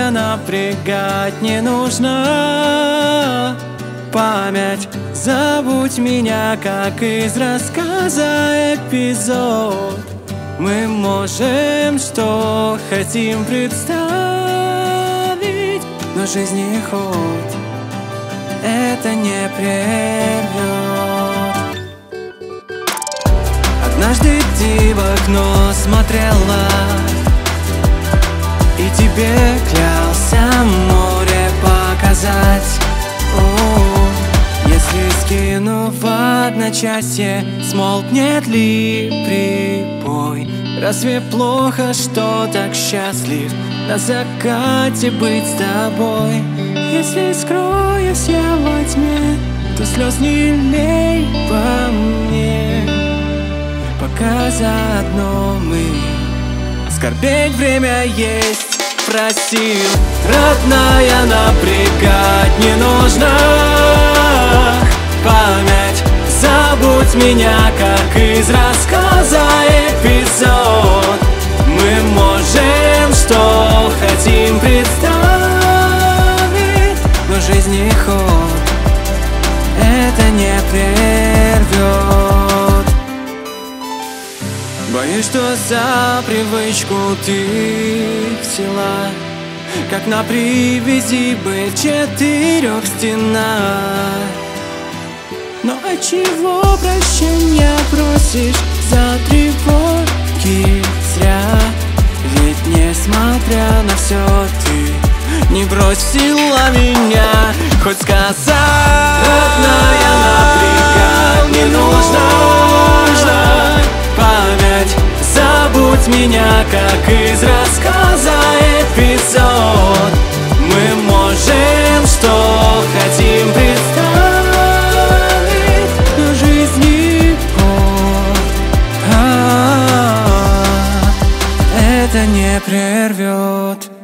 Родная напрягать не нужно. Память, забудь меня, как из рассказа эпизод. Мы можем, что хотим представить, но жизни ход это не прервет. Однажды ты в окно смотрела, и тебе клялся море показать. Если скину в одночасье, смолкнет ли прибой? Разве плохо, что так счастлив на закате быть с тобой? Если скроюсь я во тьме, то слез не лей по мне. Пока заодно мы скорбеть время есть. Просил, родная, напрягать не нужно. Память, забудь меня, как из рассказа эпизод. Мы можем, что хотим представить, но жизни ход это не прервет. Боюсь, что за привычку ты взяла, как на привязи быть в 4 стенах. Но отчего прощения просишь за тревоги зря? Ведь несмотря на все, ты не бросила меня. Хоть сказать, родная, напрягать не нужно. Память, забудь меня, как из рассказа эпизод. Мы можем, что хотим представить, но жизни ход это не прервет.